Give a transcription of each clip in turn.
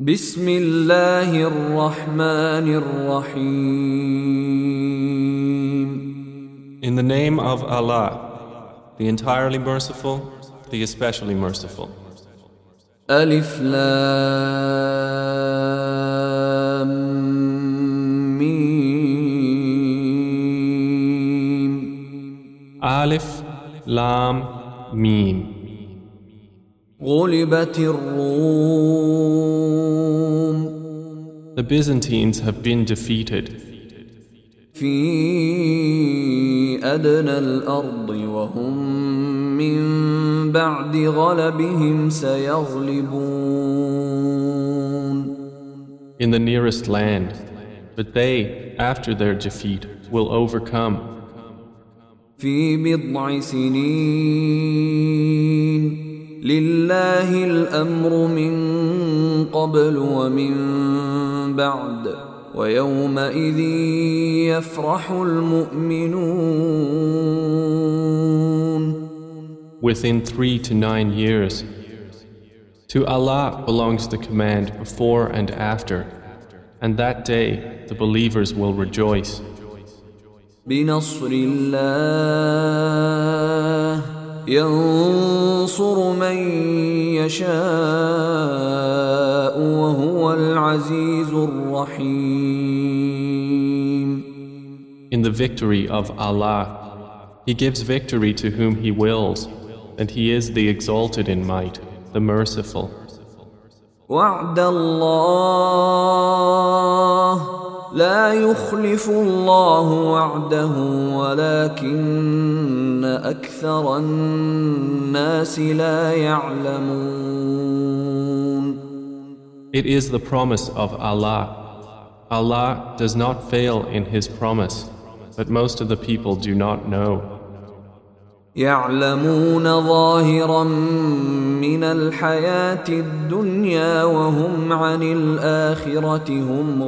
بسم الله الرحمن الرحيم. In the name of Allah, the entirely merciful, the especially merciful. ألف لام ميم. Alif, Lam, Mim. غلبت الروم. The Byzantines have been defeated في أدنى الأرض وهم من بعد غلبهم سيغلبون. in the nearest land, but they, after their defeat, will overcome. في بضع سنين لله الأمر من قبل ومن بعد ويومئذ يفرح المؤمنون. Within 3 to 9 years. To Allah belongs the command before and after, and that day the believers will rejoice. بنصر الله ينصر من يشاء وهو العزيز الرحيم. In the victory of Allah, He gives victory to whom He wills, and He is the exalted in might, the merciful. وعد الله لا يخلف الله وعده ولكن أكثر الناس لا يعلمون. It is the promise of Allah. Allah does not fail in His promise, but most of the people do not know. يعلمون ظاهرا من الحياة الدنيا وهم عن الآخرة هم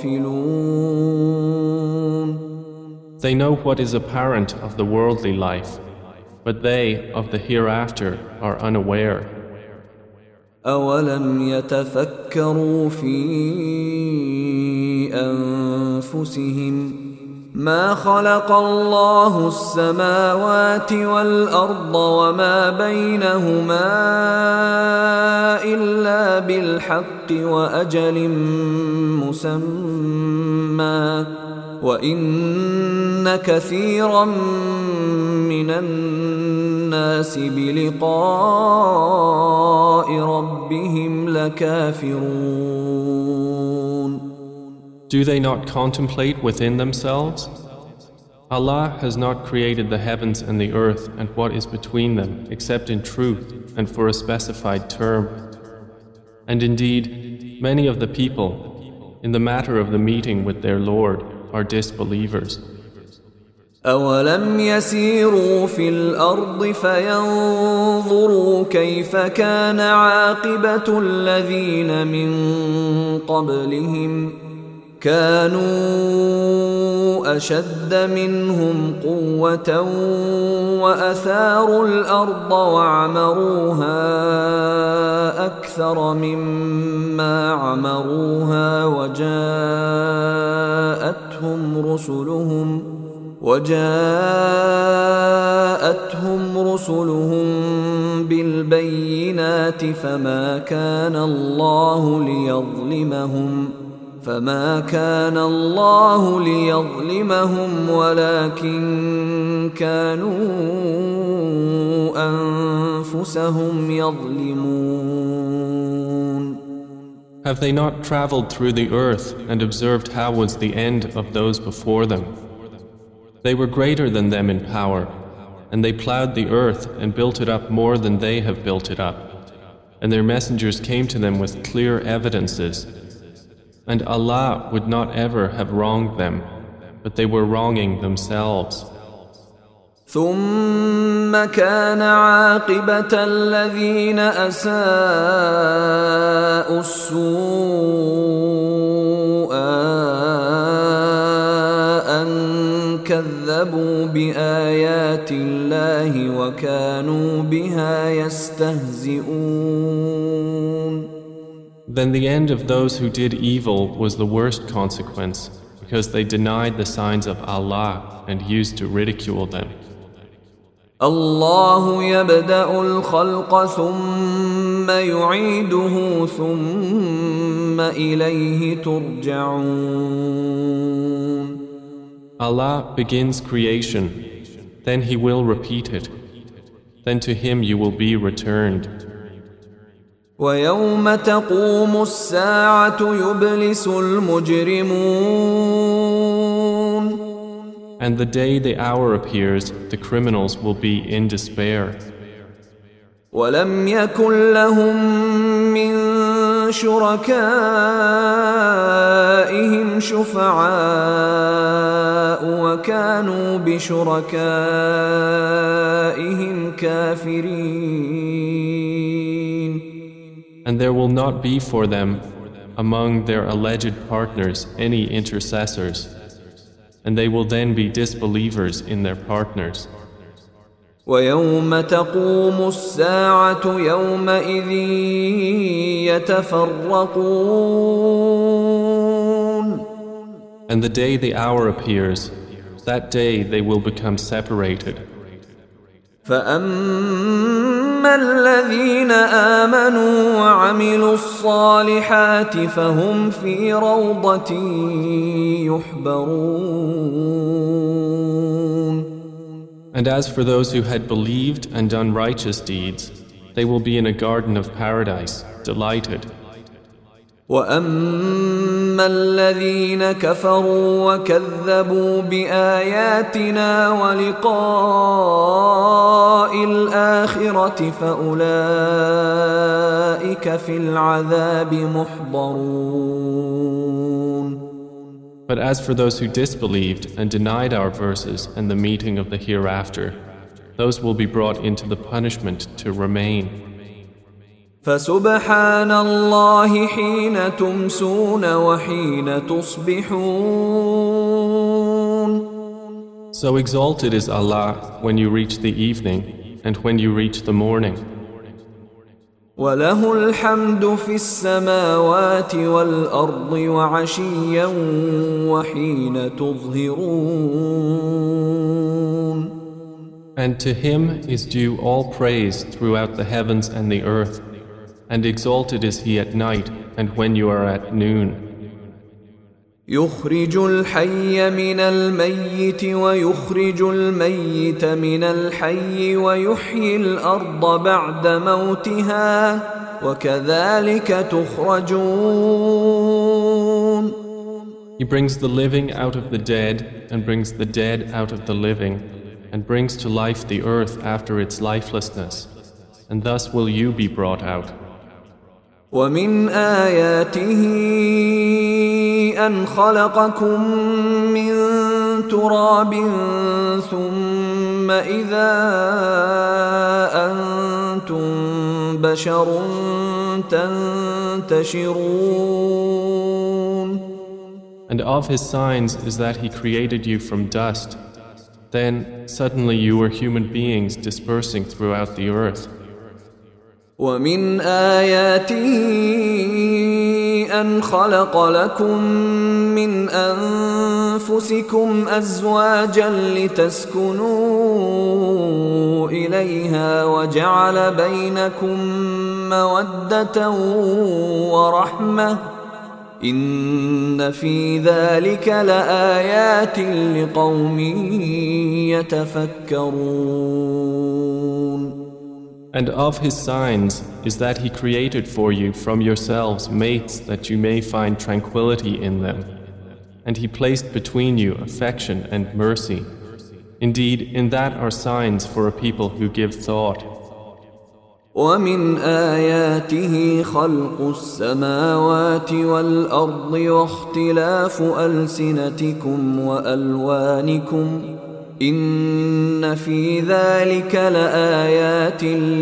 غافلون. They know what is apparent of the worldly life, but they of the hereafter are unaware. أولم يتفكروا في أنفسهم ما خلق الله السماوات والأرض وما بينهما إلا بالحق وأجل مسمى وإن كثيرا من الناس بلقاء ربهم لكافرون. Do they not contemplate within themselves? Allah has not created the heavens and the earth and what is between them except in truth and for a specified term. And indeed, many of the people, in the matter of the meeting with their Lord, are disbelievers. أولم يسيروا في الأرض فينظروا كيف كان عاقبة الذين من قبلهم كانوا أشد منهم قوة وأثاروا الأرض وعمروها أكثر مما عمروها وجاءتهم رسلهم بالبينات فما كان الله ليظلمهم ولكن كانوا أنفسهم يظلمون. Have they not traveled through the earth and observed how was the end of those before them? They were greater than them in power, and they plowed the earth and built it up more than they have built it up. And their messengers came to them with clear evidences. And Allah would not ever have wronged them, but they were wronging themselves. ثم كان عاقبة الذين أساءوا السوء أن كذبوا بآيات الله وكانوا بها يستهزئون. Then the end of those who did evil was the worst consequence, because they denied the signs of Allah and used to ridicule them. الله يبدأ الخلق ثم يعيده ثم إليه ترجعون. Allah begins creation, then He will repeat it, then to Him you will be returned. ويوم تقوم الساعة يبلس المجرمون. And the day the hour appears, the criminals will be in despair. ولم يكن لهم من شركائهم شفعاء وكانوا بشركائهم كافرين. And there will not be for them, among their alleged partners, any intercessors, and they will then be disbelievers in their partners. ويوم تقوم الساعة يومئذ يتفرقون. And the day the hour appears, that day they will become separated. فأما الذين آمنوا وعملوا الصالحات فهم في روضة يحبرون. And as for those who had believed and done righteous deeds, they will be in a garden of paradise, delighted. وأما الذين كفروا وكذبوا بآياتنا ولقاء الآخرة فأولئك في العذاب محضرون. But as for those who disbelieved and denied our verses and the meeting of the hereafter, those will be brought into the punishment to remain. فسبحان الله حين تمسون وحين تصبحون. So exalted is Allah when you reach the evening and when you reach the morning. وله الحمد في السماوات والأرض وعشيا وحين تظهرون. And to Him is due all praise throughout the heavens and the earth, and exalted is He at night and when you are at noon. يخرج الحي من الميت ويخرج الميت من الحي ويحيي الأرض بعد موتها وكذلك تخرجون. He brings the living out of the dead and brings the dead out of the living and brings to life the earth after its lifelessness, and thus will you be brought out. ومن آياته أن خلقكم من تراب ثم إذا أنتم بشر تنتشرون. And of His signs is that He created you from dust. Then suddenly you were human beings dispersing throughout the earth. ومن آياته أن خلق لكم من أنفسكم أزواجا لتسكنوا إليها وجعل بينكم مودة ورحمة إن في ذلك لآيات لقوم يتفكرون. And of His signs is that He created for you from yourselves mates that you may find tranquility in them. And He placed between you affection and mercy. Indeed, in that are signs for a people who give thought. ومن آياته خلق السماوات والأرض واختلاف ألسنتكم وألوانكم إن في ذلك لآيات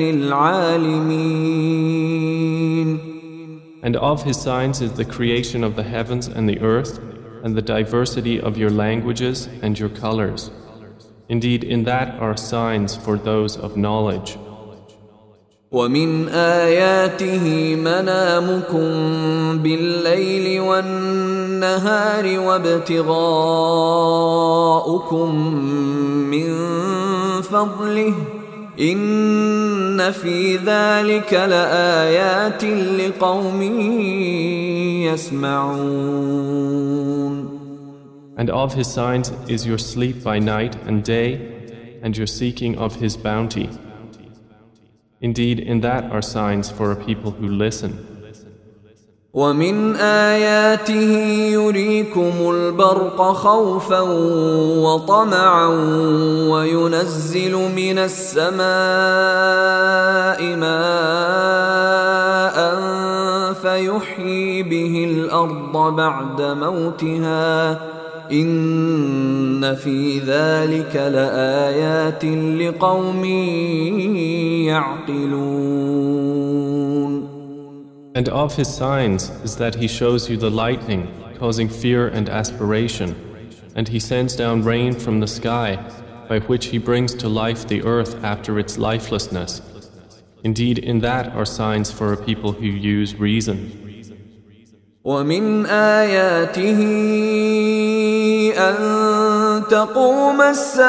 للعالمين. And of His signs is the creation of the heavens and the earth and the diversity of your languages and your colors. Indeed, in that are signs for those of knowledge. ومن آياته منامكم بالليل والنهار وابتغاؤكم من فضله إن في ذلك لآيات لقوم يسمعون. And of his signs is your sleep by night and day, and your seeking of his bounty. Indeed, in that are signs for a people who listen. ومن آياته يريكم البرق خوفا وطمعا وينزل من السماء ماء فيحيي به الأرض بعد موتها إن في ذلك لآيات لقوم يعقلون. And of his signs is that he shows you the lightning, causing fear and aspiration, and he sends down rain from the sky, by which he brings to life the earth after its lifelessness. Indeed, in that are signs for a people who use reason. ومن آياته أن تقوم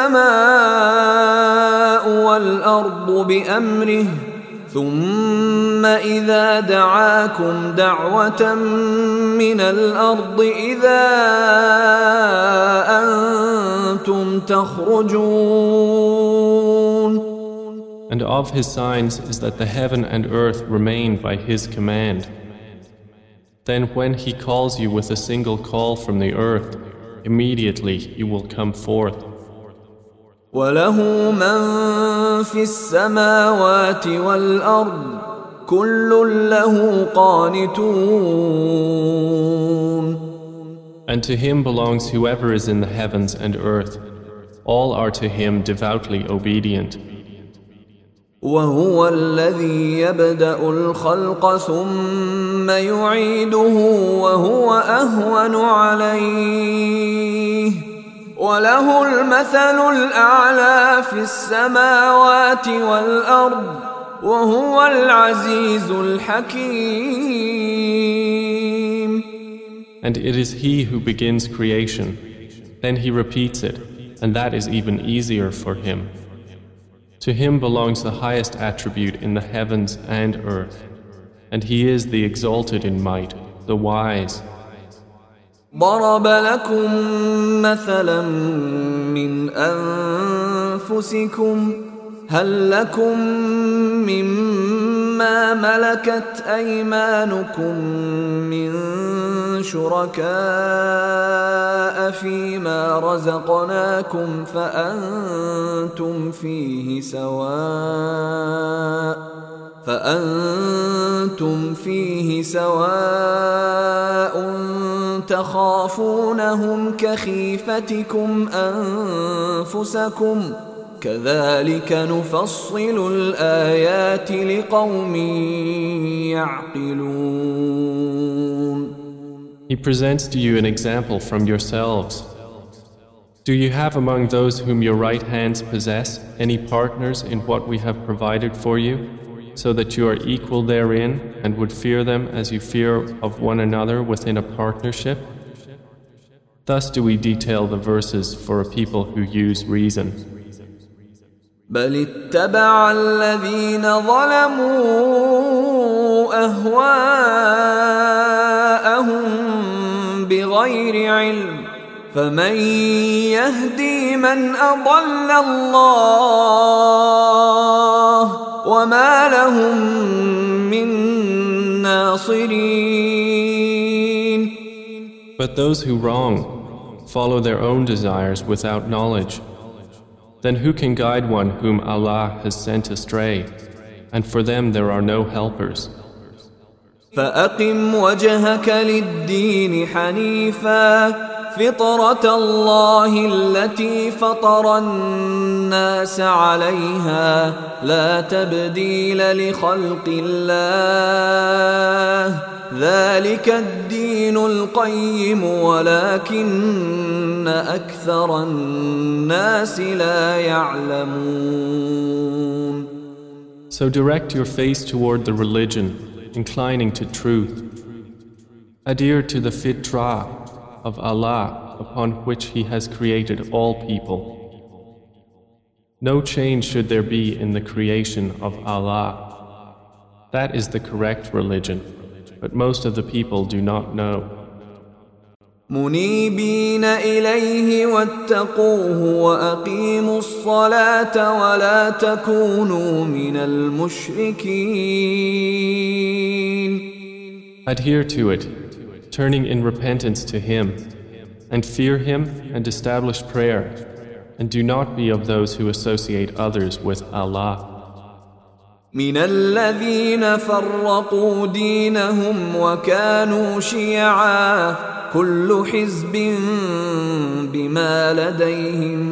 السماء والأرض بأمره ثم إذا دعاكم دعوة من الأرض إذا أنتم تخرجون. And of his signs is that the heaven and earth remain by his command. Then when he calls you with a single call from the earth, immediately you will come forth. وله من في السماوات والأرض كل له قانتون. And to him belongs whoever is in the heavens and earth. All are to him devoutly obedient. وهو الذي يبدأ الخلق ثم يعيده وهو أهون عليه وله المثل الأعلى في السماوات والأرض وهو العزيز الحكيم. And it is he who begins creation, then he repeats it, and that is even easier for him. To him belongs the highest attribute in the heavens and earth, and he is the exalted in might, the wise. ضرب لكم مثلا من أنفسكم هل لكم مما ملكت أيمانكم من شركاء فيما رزقناكم فأنتم فيه سواء تخافونهم كخيفتكم أنفسكم كذلك نفصل الآيات لقوم يعقلون. He presents to you an example from yourselves. Do you have among those whom your right hands possess any partners in what we have provided for you, so that you are equal therein and would fear them as you fear of one another within a partnership? Thus do we detail the verses for a people who use reason. بل اتبع الذين ظلموا أهواءهم بغير علم فمن يهدي من أضل الله وما لهم من ناصرين. But those who wrong follow their own desires without knowledge. Then who can guide one whom Allah has sent astray? And for them there are no helpers. فأقم وجهك للدين حنيفا فطرة الله التي فطر الناس عليها لا تبديل لخلق الله ذلك الدين القيم ولكن أكثر الناس لا يعلمون. So direct your face toward the religion, inclining to truth. Adhere to the fitrah of Allah upon which He has created all people. No change should there be in the creation of Allah. That is the correct religion, but most of the people do not know. منيبين إليه واتقوه وأقيموا الصلاة ولا تكونوا من المشركين. Adhere to it, turning in repentance to Him, and fear Him and establish prayer, and do not be of those who associate others with Allah. من الذين فرقوا دينهم وكانوا شيعا كل حزب بما لديهم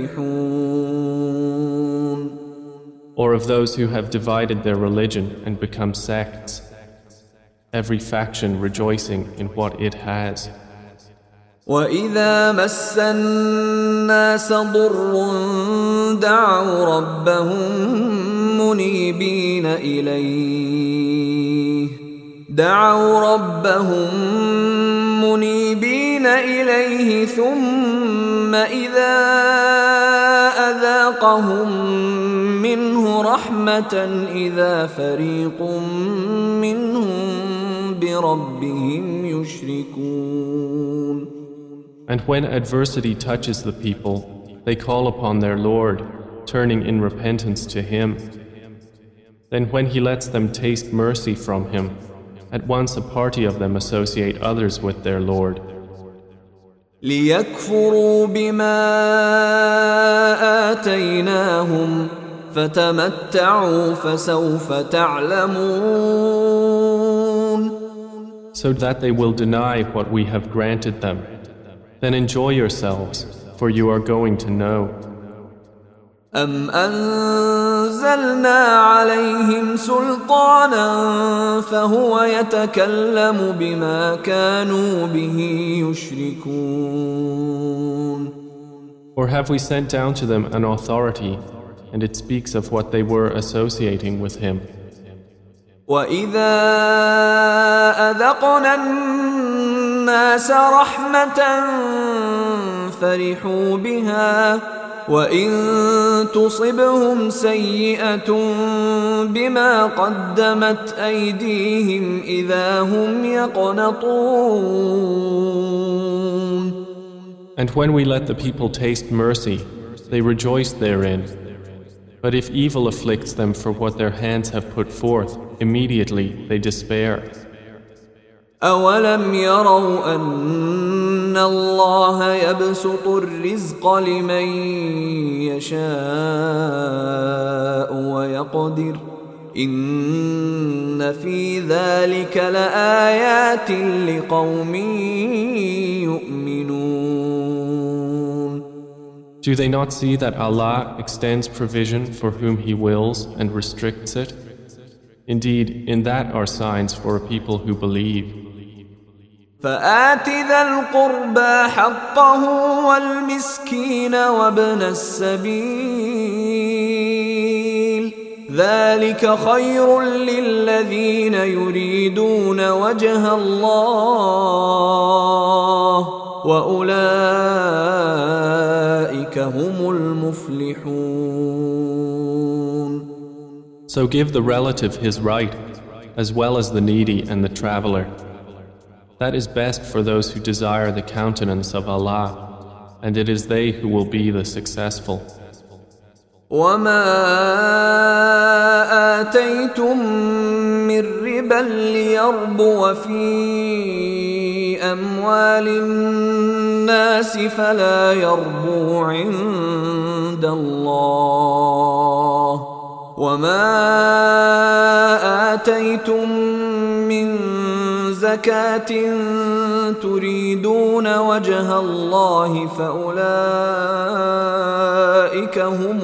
فرحون. Or of those who have divided their religion and become sects, every faction rejoicing in what it has. وَإِذَا مَسَّ النَّاسَ ضُرٌّ دَعَوْا رَبَّهُم مُنِيبِينَ إِلَيْهِ ثُمَّ إِذَا أَذَاقَهُم مِّنْهُ رَحْمَةً إِذَا فَرِيقٌ مِّنْهُم بِرَبِّهِمْ يُشْرِكُونَ. And when adversity touches the people, they call upon their Lord, turning in repentance to Him. Then when He lets them taste mercy from Him, at once a party of them associate others with their Lord. لِيَكْفُرُوا بِمَا آتَيْنَاهُمْ فَتَمَتَّعُوا فَسَوْفَ تَعْلَمُونَ. So that they will deny what we have granted them. Then enjoy yourselves, for you are going to know. أَمْ أَنزَلْنَا عَلَيْهِمْ سُلْطَانًا فَهُوَ يَتَكَلَّمُ بِمَا كَانُوا بِهِ يُشْرِكُونَ. Or have we sent down to them an authority, and it speaks of what they were associating with Him? وَإِذَا أَذَقْنَا النَّاسَ رَحْمَةً فَرِحُوا بِهَا وَإِن تُصِبْهُمْ سَيِّئَةٌ بِمَا قَدَّمَتْ أَيْدِيهِمْ إِذَا هُمْ يَقْنَطُونَ. And when we let the people taste mercy, they rejoice therein. But if evil afflicts them for what their hands have put forth, immediately they despair. أَوَلَمْ يَرَوْا أَنَّ اللَّهَ يَبْسُطُ الرِّزْقَ لِمَن يَشَاءُ وَيَقْدِرُ إِنَّ فِي ذَلِكَ لَآيَاتٍ لِقَوْمٍ يُؤْمِنُونَ. Do they not see that Allah extends provision for whom He wills and restricts it? Indeed, in that are signs for a people who believe. فآت ذا القربى حقه والمسكين وابن السبيل ذلك خير للذين يريدون وجه الله وأولئك هم المفلحون. So give the relative his right, as well as the needy and the traveler. That is best for those who desire the countenance of Allah, and it is they who will be the successful. وَمَا آتَيْتُم مِّن رِّبًا لِّيَرْبُوَ فِي أَمْوَالِ النَّاسِ فَلَا يَرْبُو عِندَ اللَّهِ وَمَا آتَيْتُم مِّن زَكَاةٍ تُرِيدُونَ وَجْهَ اللَّهِ فَأُولَئِكَ هُمُ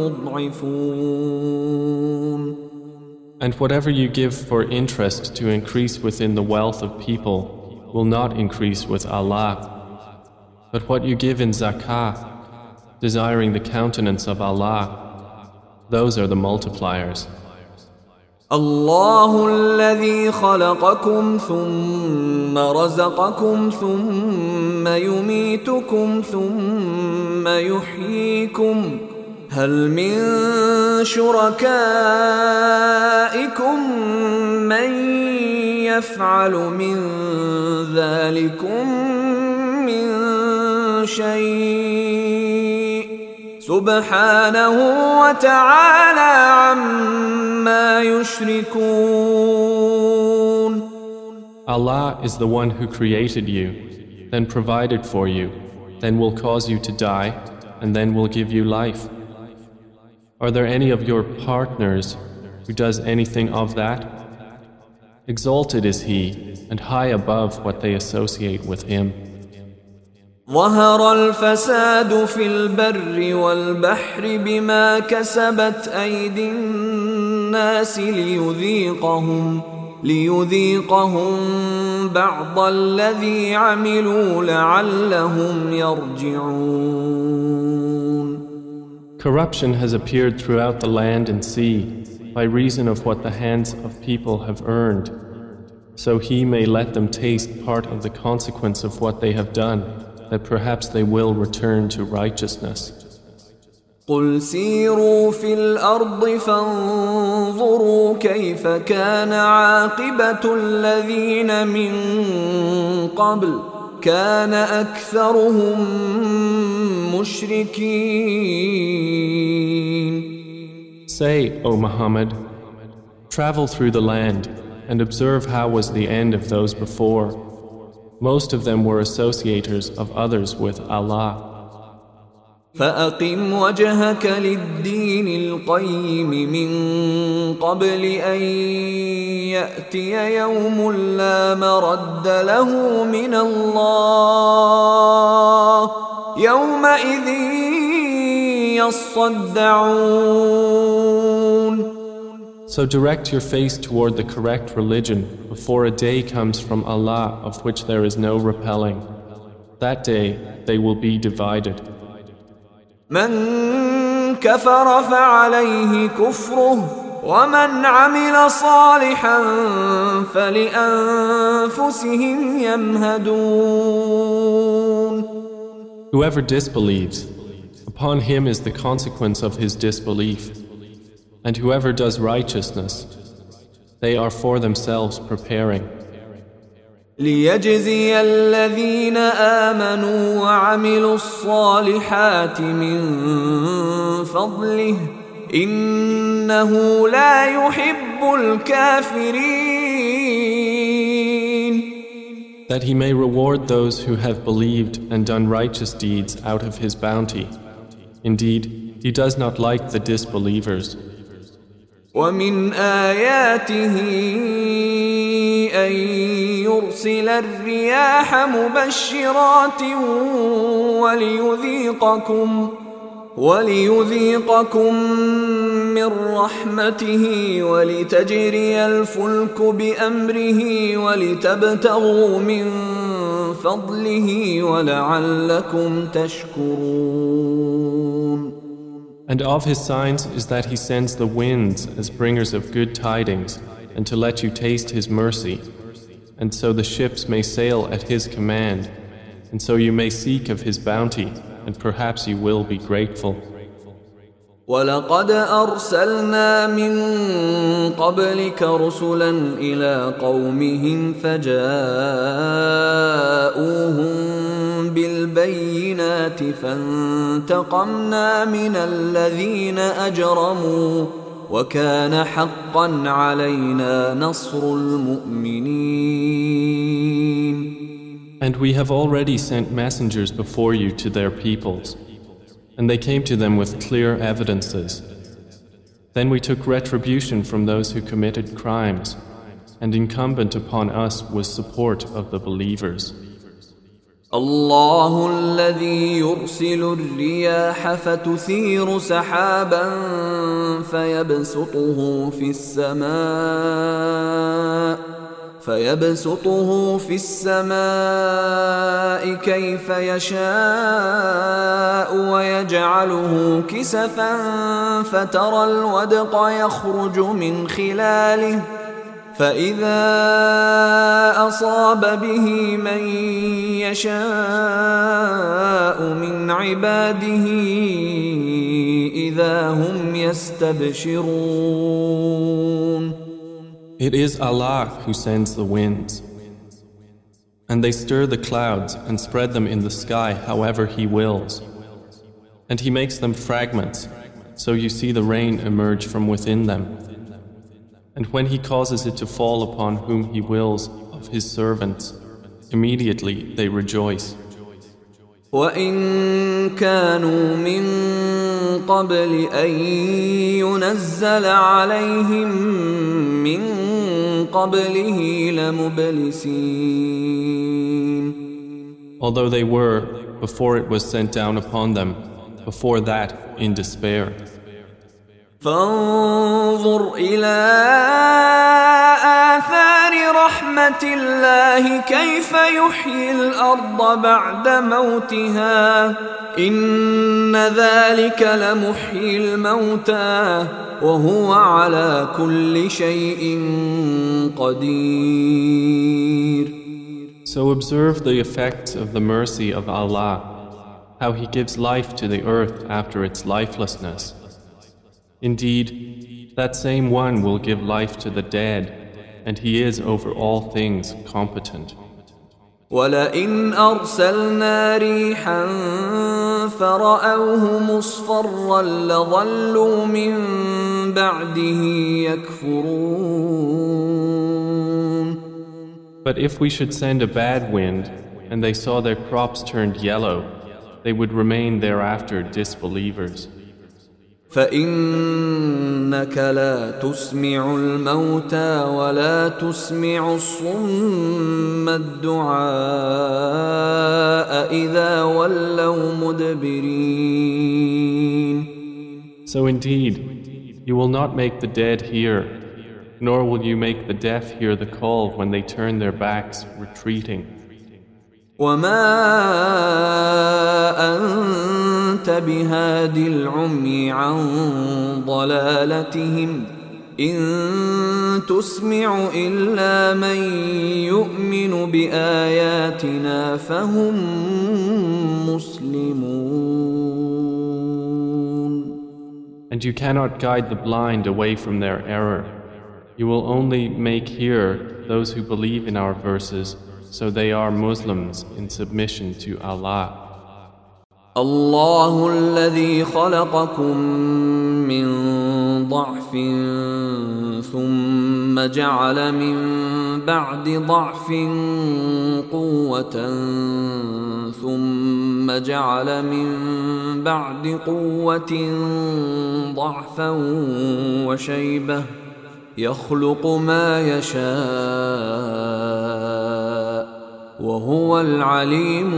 الْمُضْعِفُونَ. And whatever you give for interest to increase within the wealth of people will not increase with Allah. But what you give in zakah, desiring the countenance of Allah, those are the multipliers. الله الذي خلقكم ثم رزقكم ثم يميتكم ثم يحييكم هل من شركائكم من يفعل من ذلكم من شيء سبحانه وتعالى عما يشركون. Allah is the one who created you, then provided for you, then will cause you to die, and then will give you life. Are there any of your partners who does anything of that? Exalted is He, and high above what they associate with Him. ظهر الفساد في البر والبحر بما كسبت أيدي الناس ليذيقهم بعض الذي عملوا لعلهم يرجعون. Corruption has appeared throughout the land and sea by reason of what the hands of people have earned, so He may let them taste part of the consequence of what they have done, that perhaps they will return to righteousness. قل سيروا في الأرض فانظروا كيف كان عاقبة الذين من قبل كان أكثرهم مشركين. Say, O Muhammad, travel through the land and observe how was the end of those before. Most of them were associators of others with Allah. فأقم وجهك للدين القيم من قبل أن يأتي يوم لا مرد له من الله يومئذ يصدعون. So direct your face toward the correct religion before a day comes from Allah of which there is no repelling. That day they will be divided. من كفر فعليه كفره ومن عمل صالحا فلأنفسهم يمهدون. Whoever disbelieves, upon him is the consequence of his disbelief. And whoever does righteousness, they are for themselves preparing. ليجزي الذين آمنوا وعملوا الصالحات من فضله إنه لا يحب الكافرين. That he may reward those who have believed and done righteous deeds out of his bounty. Indeed, he does not like the disbelievers. ومن آياته أن يرسل الرياح مبشرات وليذيقكم من رحمته ولتجري الفلك بأمره ولتبتغوا من فضله ولعلكم تشكرون. And of his signs is that he sends the winds as bringers of good tidings, and to let you taste his mercy, and so the ships may sail at his command, and so you may seek of his bounty, and perhaps you will be grateful. ولقد أرسلنا من قبلك رسلا إلى قومهم فجاءوهم بالبينات فانتقمنا من الذين أجرموا وكان حقا علينا نصر المؤمنين. And we have already sent messengers before you to their peoples, and they came to them with clear evidences. Then we took retribution from those who committed crimes, and incumbent upon us was support of the believers. الله الذي يرسل الرياح فتثير سحابا فيبسطه فيبسطه في السماء كيف يشاء ويجعله كسفا فترى الودق يخرج من خلاله فإذا أصاب به من يشاء من عباده إذا هم يستبشرون. It is Allah who sends the winds, and they stir the clouds and spread them in the sky however He wills. And He makes them fragments, so you see the rain emerge from within them. And when He causes it to fall upon whom He wills of His servants, immediately they rejoice. وَإِن كَانُوا مِن قَبْلِ أَن يُنَزَّلَ عَلَيْهِم مِّن قَبْلِهِ لَمُبْلِسِينَ. Although they were, before it was sent down upon them, before that in despair. فانظر إلى آثار رحمة الله كيف يحيي الأرض بعد موتها إن ذلك لمحيي الموتى وهو على كل شيء قدير. So observe the effects of the mercy of Allah, how He gives life to the earth after its lifelessness. Indeed, that same one will give life to the dead, and He is over all things competent. وَلَئِنْ أَرْسَلْنَا رِيحًا فَرَأَوْهُ مُصْفَرًّا لَظَلُّوا مِنْ بَعْدِهِ يَكْفُرُونَ. But if we should send a bad wind, and they saw their crops turned yellow, they would remain thereafter disbelievers. فإنك لا تسمع الموتى ولا تسمع الصم الدعاء إذا ولوا مدبرين. So indeed, you will not make the dead hear, nor will you make the deaf hear the call when they turn their backs, retreating. وما أنت بهاد العمي عن ضلالتهم إن تسمع إلا من يؤمن بآياتنا فهم مسلمون. And you cannot guide the blind away from their error. You will only make hear those who believe in our verses, so they are Muslims in submission to Allah. الله الذي خلقكم من ضعف ثم جعل من بعد ضعف قوة ثم جعل من بعد قوة ضعفا وشيبة يخلق ما يشاء وهو العليم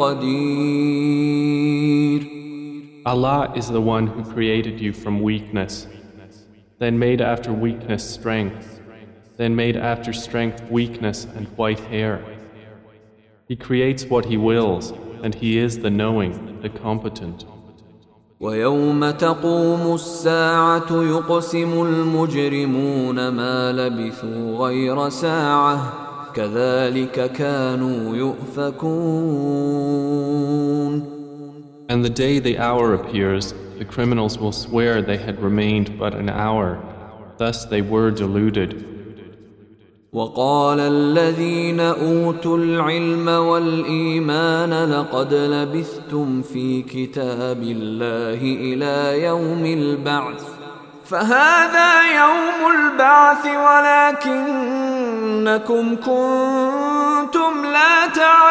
القدير. Allah is the one who created you from weakness, then made after weakness strength, then made after strength weakness and white hair. He creates what He wills, and He is the knowing, the competent. ويوم تقوم الساعة يقسم المجرمون ما لبثوا غير ساعة كذلك كانوا يؤفكون. And the day the hour appears, the criminals will swear they had remained but an hour. Thus they were deluded. وقال الذين أوتوا العلم والإيمان لقد لبثتم في كتاب الله إلى يوم البعث فهذا يوم البعث ولكنكم كنتم لا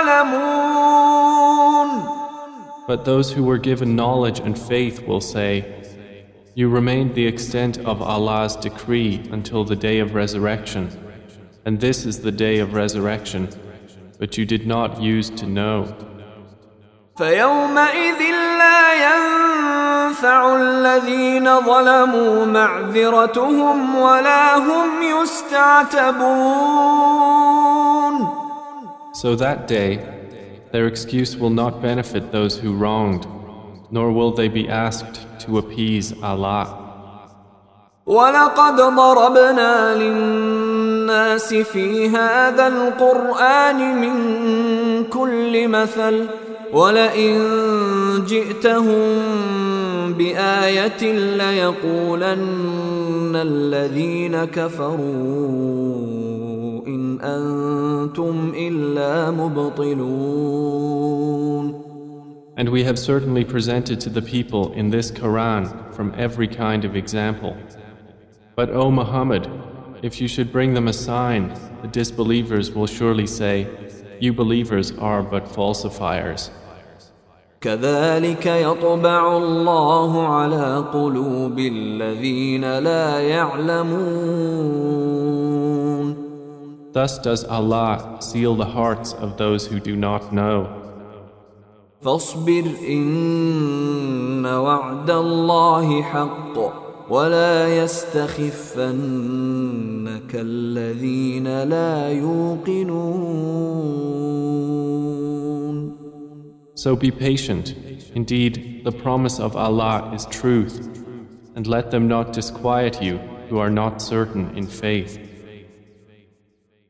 تعلمون. But those who were given knowledge and faith will say, you remained the extent of Allah's decree until the day of resurrection, and this is the day of resurrection, but you did not use to know. فيومئذ لا تنفع الذين ظلموا معذرتهم ولا هم يستعتبون. So that day, their excuse will not benefit those who wronged, nor will they be asked to appease Allah. وَلَقَدْ ضَرَبْنَا لِلنَّاسِ فِي هَذَا الْقُرْآنِ مِنْ كُلِّ مَثَلٍ وَلَئِنْ جِئْتَهُمْ بِآيَةٍ لَيَقُولَنَّ الَّذِينَ كَفَرُوا إِنْ أَنْتُمْ إِلَّا مُبْطِلُونَ. And we have certainly presented to the people in this Quran from every kind of example. But O Muhammad, if you should bring them a sign, the disbelievers will surely say, you believers are but falsifiers. كذلك يطبع الله على قلوب الذين لا يعلمون. Thus does Allah seal the hearts of those who do not know. فاصبر إن وعد الله حق ولا يستخفنك الذين لا يوقنون. So be patient. Indeed, the promise of Allah is truth, and let them not disquiet you who are not certain in faith.